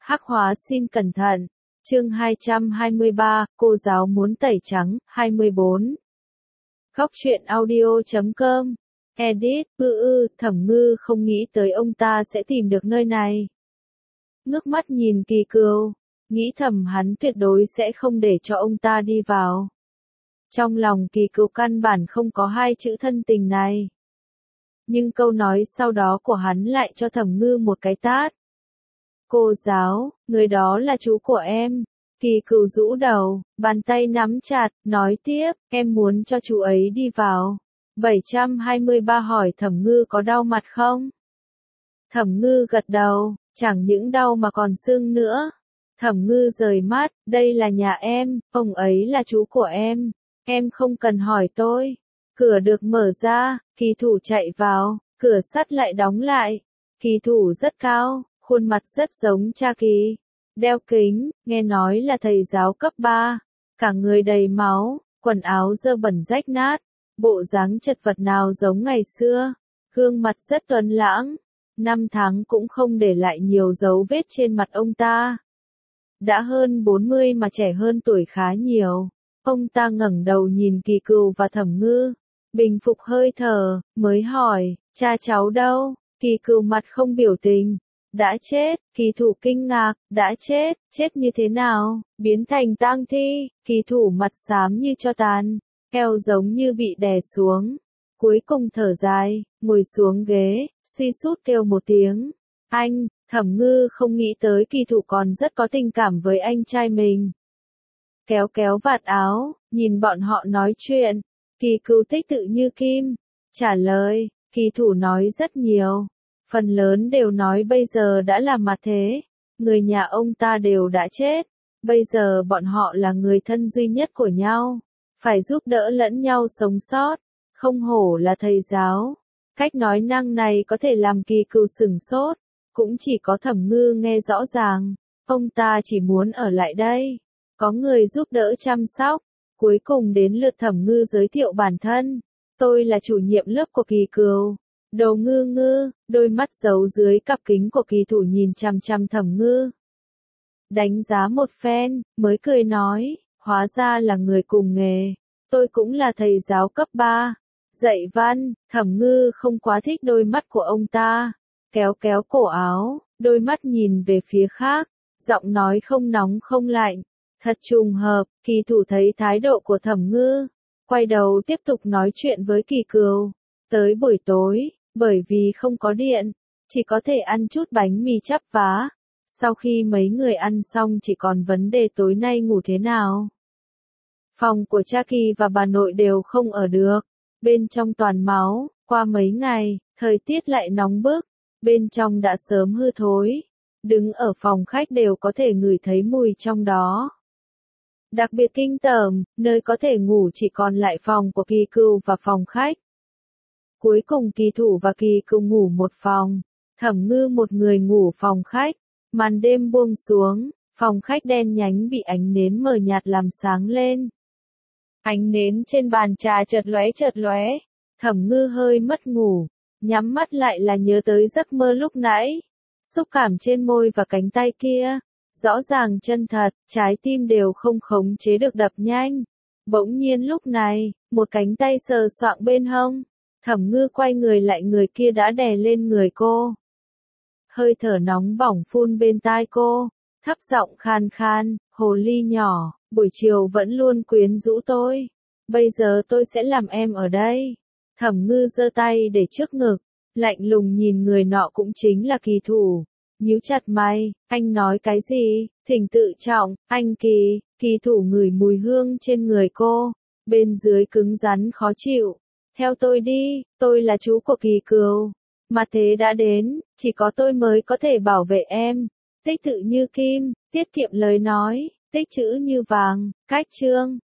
Hắc hóa xin cẩn thận. Chương 223, cô giáo muốn tẩy trắng, 24. Góc truyện audio.com. Edit, Thẩm Ngư không nghĩ tới ông ta sẽ tìm được nơi này. Ngước mắt nhìn Kỳ Cừu, nghĩ thầm hắn tuyệt đối sẽ không để cho ông ta đi vào. Trong lòng Kỳ Cừu căn bản không có hai chữ thân tình này. Nhưng câu nói sau đó của hắn lại cho Thẩm Ngư một cái tát. Cô giáo, người đó là chú của em. Kỳ Cừu rũ đầu, bàn tay nắm chặt, nói tiếp, em muốn cho chú ấy đi vào. 723 hỏi Thẩm Ngư có đau mặt không? Thẩm Ngư gật đầu, chẳng những đau mà còn sưng nữa. Thẩm Ngư rời mắt, đây là nhà em, ông ấy là chú của em không cần hỏi tôi. Cửa được mở ra, Kỳ Thủ chạy vào, cửa sắt lại đóng lại. Kỳ Thủ rất cao, khuôn mặt rất giống cha Kỳ. Đeo kính, nghe nói là thầy giáo cấp 3. Cả người đầy máu, quần áo dơ bẩn rách nát. Bộ dáng chật vật nào giống ngày xưa. Gương mặt rất tuấn lãng. 5 tháng cũng không để lại nhiều dấu vết trên mặt ông ta. Đã hơn 40 mà trẻ hơn tuổi khá nhiều. Ông ta ngẩng đầu nhìn Kỳ Cừu và Thẩm Ngư. Bình phục hơi thở, mới hỏi, cha cháu đâu? Kỳ Cừu mặt không biểu tình. Đã chết. Kỳ Thủ kinh ngạc, đã chết, chết như thế nào? Biến thành tang thi. Kỳ Thủ mặt xám như tro tàn, eo giống như bị đè xuống. Cuối cùng thở dài, ngồi xuống ghế, suy sút kêu một tiếng. Anh. Thẩm Ngư không nghĩ tới Kỳ Thủ còn rất có tình cảm với anh trai mình. Kéo kéo vạt áo, nhìn bọn họ nói chuyện. Kỳ Cừu tích tự như kim. Trả lời, Kỳ Thủ nói rất nhiều. Phần lớn đều nói bây giờ đã là mặt thế. Người nhà ông ta đều đã chết. Bây giờ bọn họ là người thân duy nhất của nhau. Phải giúp đỡ lẫn nhau sống sót. Không hổ là thầy giáo. Cách nói năng này có thể làm Kỳ Cừu sửng sốt. Cũng chỉ có Thẩm Ngư nghe rõ ràng. Ông ta chỉ muốn ở lại đây. Có người giúp đỡ chăm sóc. Cuối cùng đến lượt Thẩm Ngư giới thiệu bản thân. Tôi là chủ nhiệm lớp của Kỳ Cừu. Đồ Ngư Ngư, đôi mắt giấu dưới cặp kính của Kỳ Thủ nhìn chằm chằm Thẩm Ngư. Đánh giá một phen, mới cười nói, hóa ra là người cùng nghề. Tôi cũng là thầy giáo cấp 3. Dạy văn. Thẩm Ngư không quá thích đôi mắt của ông ta. Kéo kéo cổ áo, đôi mắt nhìn về phía khác. Giọng nói không nóng không lạnh. Thật trùng hợp, Kỳ Thủ thấy thái độ của Thẩm Ngư. Quay đầu tiếp tục nói chuyện với Kỳ Cừu. Tới buổi tối, bởi vì không có điện, chỉ có thể ăn chút bánh mì chắp vá. Sau khi mấy người ăn xong chỉ còn vấn đề tối nay ngủ thế nào. Phòng của cha Kỳ và bà nội đều không ở được. Bên trong toàn máu, qua mấy ngày, thời tiết lại nóng bức. Bên trong đã sớm hư thối. Đứng ở phòng khách đều có thể ngửi thấy mùi trong đó. Đặc biệt kinh tởm, nơi có thể ngủ chỉ còn lại phòng của Kỳ Cừu và phòng khách. Cuối cùng Kỳ Thủ và Kỳ Cừu ngủ một phòng. Thẩm Ngư một người ngủ phòng khách. Màn đêm buông xuống, phòng khách đen nhánh bị ánh nến mờ nhạt làm sáng lên. Ánh nến trên bàn trà chợt lóe. Thẩm Ngư hơi mất ngủ, nhắm mắt lại là nhớ tới giấc mơ lúc nãy. Xúc cảm trên môi và cánh tay kia, rõ ràng chân thật, trái tim đều không khống chế được đập nhanh. Bỗng nhiên lúc này, một cánh tay sờ soạng bên hông. Thẩm Ngư quay người lại, người kia đã đè lên người cô. Hơi thở nóng bỏng phun bên tai cô, thấp giọng khan khan, hồ ly nhỏ, buổi chiều vẫn luôn quyến rũ tôi. Bây giờ tôi sẽ làm em ở đây. Thẩm Ngư giơ tay để trước ngực, lạnh lùng nhìn người nọ cũng chính là Kỳ Thủ. Nhíu chặt mày, anh nói cái gì? Thỉnh tự trọng, anh Kỳ. Kỳ Thủ ngửi mùi hương trên người cô, bên dưới cứng rắn khó chịu. Theo tôi đi, tôi là chú của Kỳ Cừu. Mặt thế đã đến, chỉ có tôi mới có thể bảo vệ em. Tích tự như kim, tiết kiệm lời nói, tích chữ như vàng, cách chương.